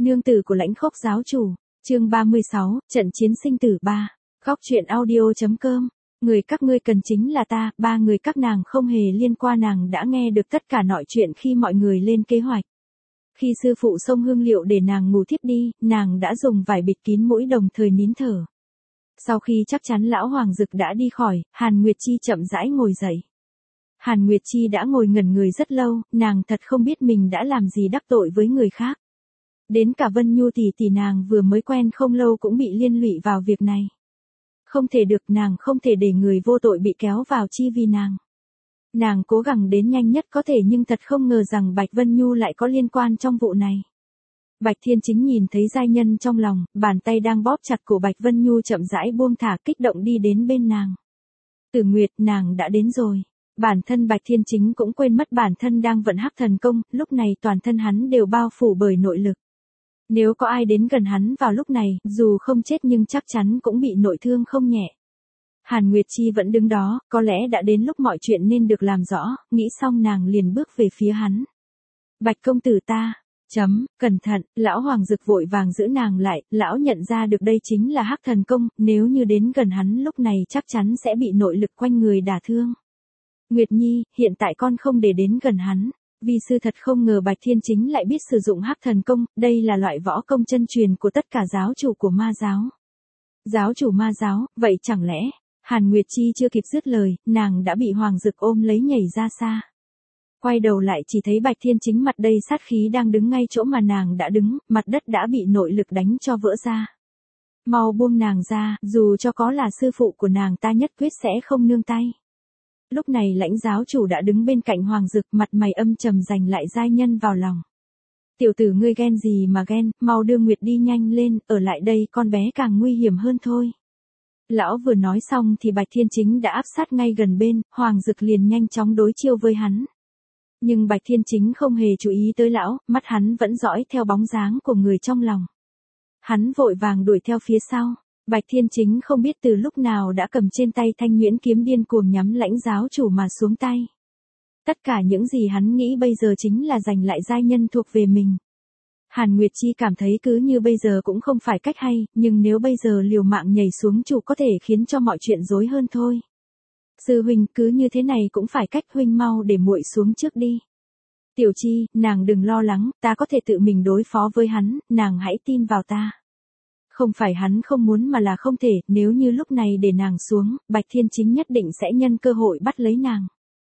Nương tử của Lãnh Khốc giáo chủ, chương 36, trận chiến sinh tử 3. Góc truyện audio.com. Người các ngươi cần chính là ta, ba người các nàng không hề liên quan, nàng đã nghe được tất cả mọi chuyện khi mọi người lên kế hoạch. Khi sư phụ xông hương liệu để nàng ngủ thiếp đi, nàng đã dùng vải bịt kín mũi đồng thời nín thở. Sau khi chắc chắn lão Hoàng Dực đã đi khỏi, Hàn Nguyệt Chi chậm rãi ngồi dậy. Hàn Nguyệt Chi đã ngồi ngẩn người rất lâu, nàng thật không biết mình đã làm gì đắc tội với người khác. Đến cả Vân Nhu tỷ nàng vừa mới quen không lâu cũng bị liên lụy vào việc này. Không thể được, nàng không thể để người vô tội bị kéo vào chi vì nàng. Nàng cố gắng đến nhanh nhất có thể nhưng thật không ngờ rằng Bạch Vân Nhu lại có liên quan trong vụ này. Bạch Thiên Chính nhìn thấy giai nhân trong lòng, bàn tay đang bóp chặt cổ Bạch Vân Nhu chậm rãi buông thả, kích động đi đến bên nàng. Tử Nguyệt, nàng đã đến rồi. Bản thân Bạch Thiên Chính cũng quên mất bản thân đang vận hắc thần công, lúc này toàn thân hắn đều bao phủ bởi nội lực. Nếu có ai đến gần hắn vào lúc này, dù không chết nhưng chắc chắn cũng bị nội thương không nhẹ. Hàn Nguyệt Chi vẫn đứng đó, có lẽ đã đến lúc mọi chuyện nên được làm rõ, nghĩ xong nàng liền bước về phía hắn. Bạch công tử ta, cẩn thận, lão Hoàng Dực vội vàng giữ nàng lại, lão nhận ra được đây chính là hắc thần công, nếu như đến gần hắn lúc này chắc chắn sẽ bị nội lực quanh người đả thương. Nguyệt Nhi, hiện tại con không để đến gần hắn. Vi sư thật không ngờ Bạch Thiên Chính lại biết sử dụng hắc thần công, đây là loại võ công chân truyền của tất cả giáo chủ của ma giáo. Giáo chủ ma giáo, vậy chẳng lẽ, Hàn Nguyệt Chi chưa kịp dứt lời, nàng đã bị Hoàng Dực ôm lấy nhảy ra xa. Quay đầu lại chỉ thấy Bạch Thiên Chính mặt đầy sát khí đang đứng ngay chỗ mà nàng đã đứng, mặt đất đã bị nội lực đánh cho vỡ ra. Mau buông nàng ra, dù cho có là sư phụ của nàng ta nhất quyết sẽ không nương tay. Lúc này Lãnh giáo chủ đã đứng bên cạnh Hoàng Dực, mặt mày âm trầm giành lại giai nhân vào lòng. Tiểu tử ngươi ghen gì mà ghen, mau đưa Nguyệt đi nhanh lên, ở lại đây con bé càng nguy hiểm hơn thôi. Lão vừa nói xong thì Bạch Thiên Chính đã áp sát ngay gần bên, Hoàng Dực liền nhanh chóng đối chiêu với hắn. Nhưng Bạch Thiên Chính không hề chú ý tới lão, mắt hắn vẫn dõi theo bóng dáng của người trong lòng. Hắn vội vàng đuổi theo phía sau. Bạch Thiên Chính không biết từ lúc nào đã cầm trên tay thanh nhuyễn kiếm điên cuồng nhắm Lãnh giáo chủ mà xuống tay. Tất cả những gì hắn nghĩ bây giờ chính là giành lại giai nhân thuộc về mình. Hàn Nguyệt Chi cảm thấy cứ như bây giờ cũng không phải cách hay, nhưng nếu bây giờ liều mạng nhảy xuống chủ có thể khiến cho mọi chuyện rối hơn thôi. Sư huynh, cứ như thế này cũng phải cách, huynh mau để muội xuống trước đi. Tiểu Chi, nàng đừng lo lắng, ta có thể tự mình đối phó với hắn, nàng hãy tin vào ta. Không phải hắn không muốn mà là không thể, nếu như lúc này để nàng xuống, Bạch Thiên Chính nhất định sẽ nhân cơ hội bắt lấy nàng.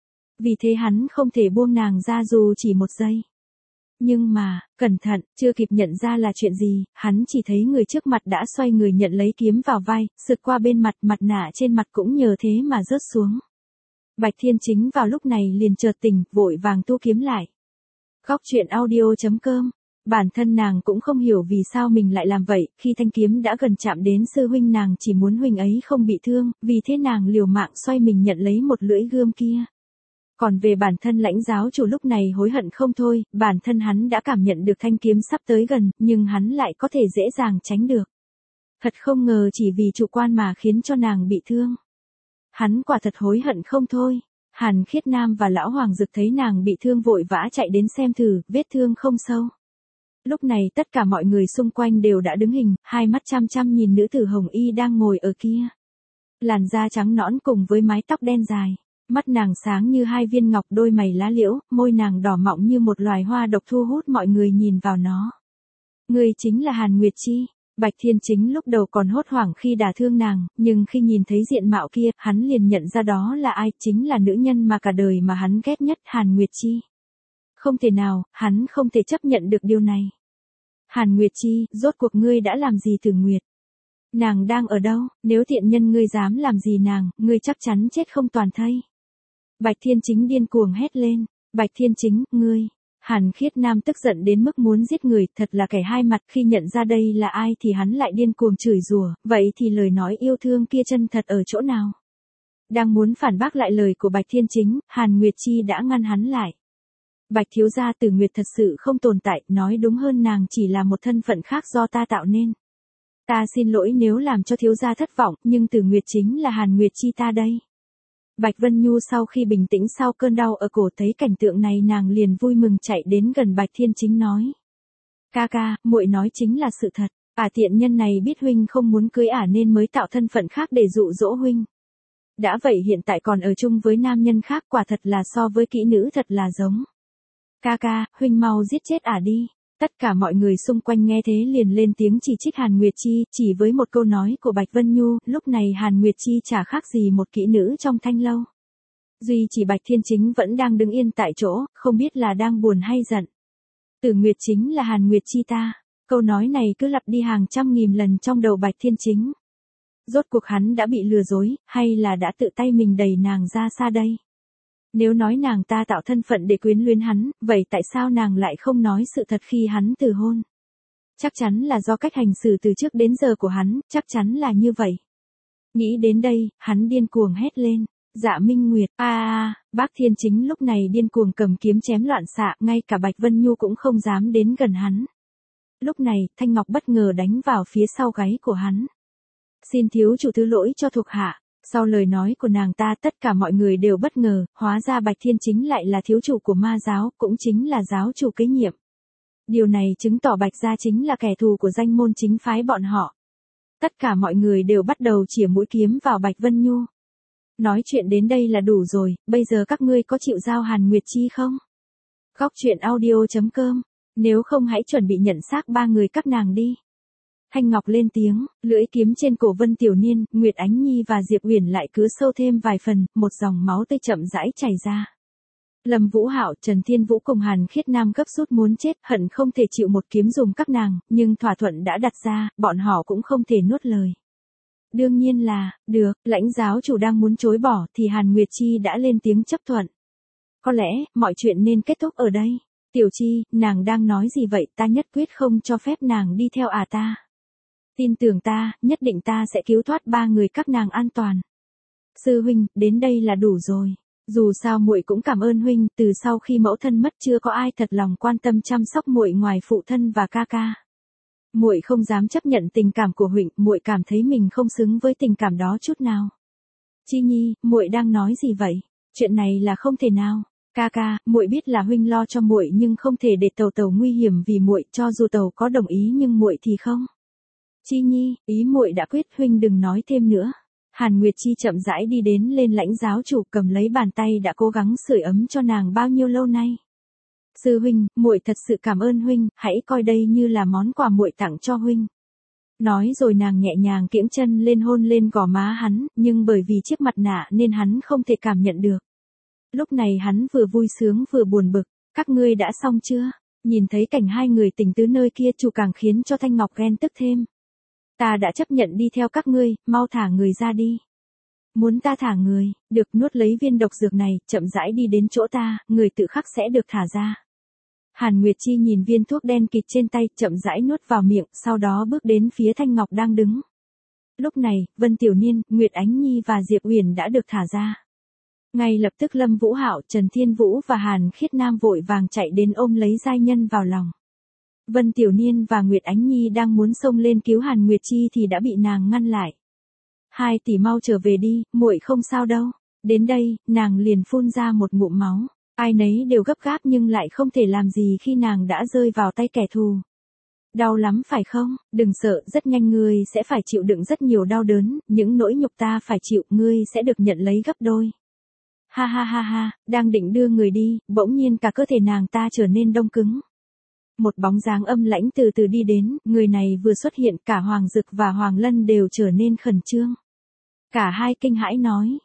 Vì thế hắn không thể buông nàng ra dù chỉ một giây. Nhưng mà, cẩn thận, chưa kịp nhận ra là chuyện gì, hắn chỉ thấy người trước mặt đã xoay người nhận lấy kiếm vào vai, sượt qua bên mặt, mặt nạ trên mặt cũng nhờ thế mà rớt xuống. Bạch Thiên Chính vào lúc này liền chợt tỉnh, vội vàng tu kiếm lại. Góc truyện audio.com. Bản thân nàng cũng không hiểu vì sao mình lại làm vậy, khi thanh kiếm đã gần chạm đến sư huynh nàng chỉ muốn huynh ấy không bị thương, vì thế nàng liều mạng xoay mình nhận lấy một lưỡi gươm kia. Còn về bản thân Lãnh giáo chủ lúc này hối hận không thôi, bản thân hắn đã cảm nhận được thanh kiếm sắp tới gần, nhưng hắn lại có thể dễ dàng tránh được. Thật không ngờ chỉ vì chủ quan mà khiến cho nàng bị thương. Hắn quả thật hối hận không thôi. Hàn Khiết Nam và lão Hoàng Dực thấy nàng bị thương vội vã chạy đến xem thử, vết thương không sâu. Lúc này tất cả mọi người xung quanh đều đã đứng hình, hai mắt chăm chăm nhìn nữ tử hồng y đang ngồi ở kia. Làn da trắng nõn cùng với mái tóc đen dài, mắt nàng sáng như hai viên ngọc, đôi mày lá liễu, môi nàng đỏ mọng như một loài hoa độc thu hút mọi người nhìn vào nó. Người chính là Hàn Nguyệt Chi. Bạch Thiên Chính lúc đầu còn hốt hoảng khi đả thương nàng, nhưng khi nhìn thấy diện mạo kia, hắn liền nhận ra đó là ai, chính là nữ nhân mà cả đời mà hắn ghét nhất, Hàn Nguyệt Chi. Không thể nào, hắn không thể chấp nhận được điều này. Hàn Nguyệt Chi, rốt cuộc ngươi đã làm gì Tử Nguyệt? Nàng đang ở đâu? Nếu tiện nhân ngươi dám làm gì nàng, ngươi chắc chắn chết không toàn thây. Bạch Thiên Chính điên cuồng hét lên. Bạch Thiên Chính, ngươi. Hàn Khiết Nam tức giận đến mức muốn giết người, thật là kẻ hai mặt, khi nhận ra đây là ai thì hắn lại điên cuồng chửi rủa, vậy thì lời nói yêu thương kia chân thật ở chỗ nào? Đang muốn phản bác lại lời của Bạch Thiên Chính, Hàn Nguyệt Chi đã ngăn hắn lại. Bạch thiếu gia, Tử Nguyệt thật sự không tồn tại, nói đúng hơn nàng chỉ là một thân phận khác do ta tạo nên. Ta xin lỗi nếu làm cho thiếu gia thất vọng, nhưng Tử Nguyệt chính là Hàn Nguyệt Chi ta đây. Bạch Vân Nhu sau khi bình tĩnh sau cơn đau ở cổ thấy cảnh tượng này nàng liền vui mừng chạy đến gần Bạch Thiên Chính nói. Ca ca, muội nói chính là sự thật. Tiện nhân này biết huynh không muốn cưới nên mới tạo thân phận khác để dụ dỗ huynh. Đã vậy hiện tại còn ở chung với nam nhân khác, quả thật là so với kỹ nữ thật là giống. Ca ca, huynh mau giết chết đi. Tất cả mọi người xung quanh nghe thế liền lên tiếng chỉ trích Hàn Nguyệt Chi, chỉ với một câu nói của Bạch Vân Nhu, lúc này Hàn Nguyệt Chi chả khác gì một kỹ nữ trong thanh lâu. Duy chỉ Bạch Thiên Chính vẫn đang đứng yên tại chỗ, không biết là đang buồn hay giận. Tử Nguyệt chính là Hàn Nguyệt Chi ta. Câu nói này cứ lặp đi hàng trăm nghìn lần trong đầu Bạch Thiên Chính. Rốt cuộc hắn đã bị lừa dối, hay là đã tự tay mình đẩy nàng ra xa đây? Nếu nói nàng ta tạo thân phận để quyến luyến hắn, vậy tại sao nàng lại không nói sự thật khi hắn từ hôn? Chắc chắn là do cách hành xử từ trước đến giờ của hắn, chắc chắn là như vậy. Nghĩ đến đây, hắn điên cuồng hét lên. Dạ Minh Nguyệt, bác Thiên Chính lúc này điên cuồng cầm kiếm chém loạn xạ, ngay cả Bạch Vân Nhu cũng không dám đến gần hắn. Lúc này, Thanh Ngọc bất ngờ đánh vào phía sau gáy của hắn. Xin thiếu chủ thứ lỗi cho thuộc hạ. Sau lời nói của nàng ta tất cả mọi người đều bất ngờ, hóa ra Bạch Thiên Chính lại là thiếu chủ của ma giáo, cũng chính là giáo chủ kế nhiệm. Điều này chứng tỏ Bạch gia chính là kẻ thù của danh môn chính phái bọn họ. Tất cả mọi người đều bắt đầu chĩa mũi kiếm vào Bạch Vân Nhu. Nói chuyện đến đây là đủ rồi, bây giờ các ngươi có chịu giao Hàn Nguyệt Chi không? Góc truyện audio.com, nếu không hãy chuẩn bị nhận xác ba người các nàng đi. Thanh Ngọc lên tiếng, lưỡi kiếm trên cổ Vân Tiểu Niên, Nguyệt Ánh Nhi và Diệp Uyển lại cứ sâu thêm vài phần, một dòng máu tươi chậm rãi chảy ra. Lâm Vũ Hạo, Trần Thiên Vũ cùng Hàn Khiết Nam gấp rút muốn chết, hận không thể chịu một kiếm dùng các nàng, nhưng thỏa thuận đã đặt ra, bọn họ cũng không thể nuốt lời. Đương nhiên là, được, lãnh giáo chủ đang muốn chối bỏ thì Hàn Nguyệt Chi đã lên tiếng chấp thuận. Có lẽ, mọi chuyện nên kết thúc ở đây. Tiểu Chi, nàng đang nói gì vậy, ta nhất quyết không cho phép nàng đi theo ta. Tin tưởng ta, nhất định ta sẽ cứu thoát ba người các nàng an toàn. Sư huynh, đến đây là đủ rồi. Dù sao muội cũng cảm ơn huynh, từ sau khi mẫu thân mất chưa có ai thật lòng quan tâm chăm sóc muội ngoài phụ thân và ca ca. Muội không dám chấp nhận tình cảm của huynh, muội cảm thấy mình không xứng với tình cảm đó chút nào. Chi Nhi, muội đang nói gì vậy? Chuyện này là không thể nào. Ca ca, muội biết là huynh lo cho muội nhưng không thể để Tẩu nguy hiểm vì muội, cho dù Tẩu có đồng ý nhưng muội thì không. Chi Nhi, ý muội đã quyết, huynh đừng nói thêm nữa. Hàn Nguyệt Chi chậm rãi đi đến lên lãnh giáo chủ, cầm lấy bàn tay đã cố gắng sưởi ấm cho nàng bao nhiêu lâu nay. Sư huynh, muội thật sự cảm ơn huynh, hãy coi đây như là món quà muội tặng cho huynh. Nói rồi nàng nhẹ nhàng kiễng chân lên hôn lên gò má hắn, nhưng bởi vì chiếc mặt nạ nên hắn không thể cảm nhận được. Lúc này hắn vừa vui sướng vừa buồn bực, các ngươi đã xong chưa? Nhìn thấy cảnh hai người tình tứ nơi kia chủ càng khiến cho Thanh Ngọc ghen tức thêm. Ta đã chấp nhận đi theo các ngươi, mau thả người ra đi. Muốn ta thả người, được, nuốt lấy viên độc dược này, chậm rãi đi đến chỗ ta, người tự khắc sẽ được thả ra. Hàn Nguyệt Chi nhìn viên thuốc đen kịt trên tay, chậm rãi nuốt vào miệng, sau đó bước đến phía Thanh Ngọc đang đứng. Lúc này, Vân Tiểu Niên, Nguyệt Ánh Nhi và Diệp Uyển đã được thả ra. Ngay lập tức Lâm Vũ Hạo, Trần Thiên Vũ và Hàn Khiết Nam vội vàng chạy đến ôm lấy giai nhân vào lòng. Vân Tiểu Niên và Nguyệt Ánh Nhi đang muốn xông lên cứu Hàn Nguyệt Chi thì đã bị nàng ngăn lại. Hai tỷ mau trở về đi, muội không sao đâu. Đến đây, nàng liền phun ra một ngụm máu. Ai nấy đều gấp gáp nhưng lại không thể làm gì khi nàng đã rơi vào tay kẻ thù. Đau lắm phải không? Đừng sợ, rất nhanh ngươi sẽ phải chịu đựng rất nhiều đau đớn, những nỗi nhục ta phải chịu, ngươi sẽ được nhận lấy gấp đôi. Ha ha ha ha, đang định đưa người đi, bỗng nhiên cả cơ thể nàng ta trở nên đông cứng. Một bóng dáng âm lãnh từ từ đi đến, người này vừa xuất hiện, cả Hoàng Dực và Hoàng Lân đều trở nên khẩn trương. Cả hai kinh hãi nói,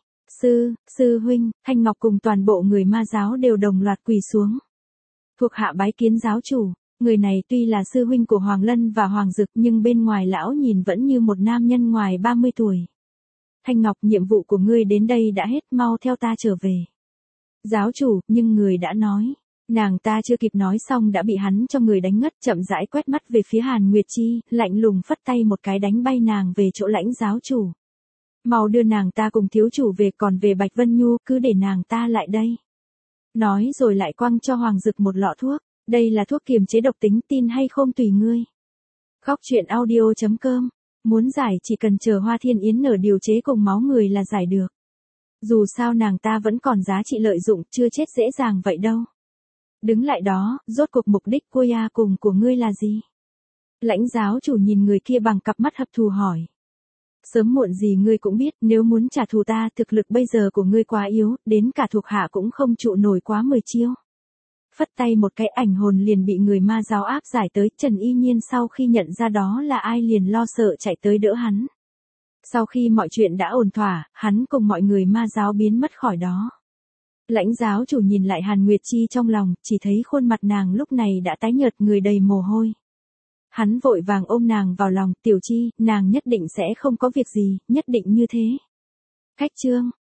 sư huynh, Thanh Ngọc cùng toàn bộ người ma giáo đều đồng loạt quỳ xuống. Thuộc hạ bái kiến giáo chủ, người này tuy là sư huynh của Hoàng Lân và Hoàng Dực nhưng bên ngoài lão nhìn vẫn như một nam nhân ngoài 30 tuổi. Thanh Ngọc, nhiệm vụ của ngươi đến đây đã hết, mau theo ta trở về. Giáo chủ, nhưng người đã nói. Nàng ta chưa kịp nói xong đã bị hắn cho người đánh ngất, chậm rãi quét mắt về phía Hàn Nguyệt Chi, lạnh lùng phất tay một cái đánh bay nàng về chỗ lãnh giáo chủ. Mau đưa nàng ta cùng thiếu chủ về, còn về Bạch Vân Nhu cứ để nàng ta lại đây. Nói rồi lại quăng cho Hoàng Dực một lọ thuốc, đây là thuốc kiềm chế độc tính, tin hay không tùy ngươi. Góc truyện audio.com, muốn giải chỉ cần chờ Hoa Thiên Yến nở điều chế cùng máu người là giải được. Dù sao nàng ta vẫn còn giá trị lợi dụng, chưa chết dễ dàng vậy đâu. Đứng lại đó, rốt cuộc mục đích của ya cùng của ngươi là gì? Lãnh giáo chủ nhìn người kia bằng cặp mắt hận thù hỏi. Sớm muộn gì ngươi cũng biết, nếu muốn trả thù ta, thực lực bây giờ của ngươi quá yếu, đến cả thuộc hạ cũng không trụ nổi quá 10 chiêu. Phất tay một cái, ảnh hồn liền bị người ma giáo áp giải tới. Trần Y Nhiên sau khi nhận ra đó là ai liền lo sợ chạy tới đỡ hắn. Sau khi mọi chuyện đã ổn thỏa, hắn cùng mọi người ma giáo biến mất khỏi đó. Lãnh giáo chủ nhìn lại Hàn Nguyệt Chi trong lòng, chỉ thấy khuôn mặt nàng lúc này đã tái nhợt, người đầy mồ hôi. Hắn vội vàng ôm nàng vào lòng, Tiểu Chi, nàng nhất định sẽ không có việc gì, nhất định như thế. Cách chương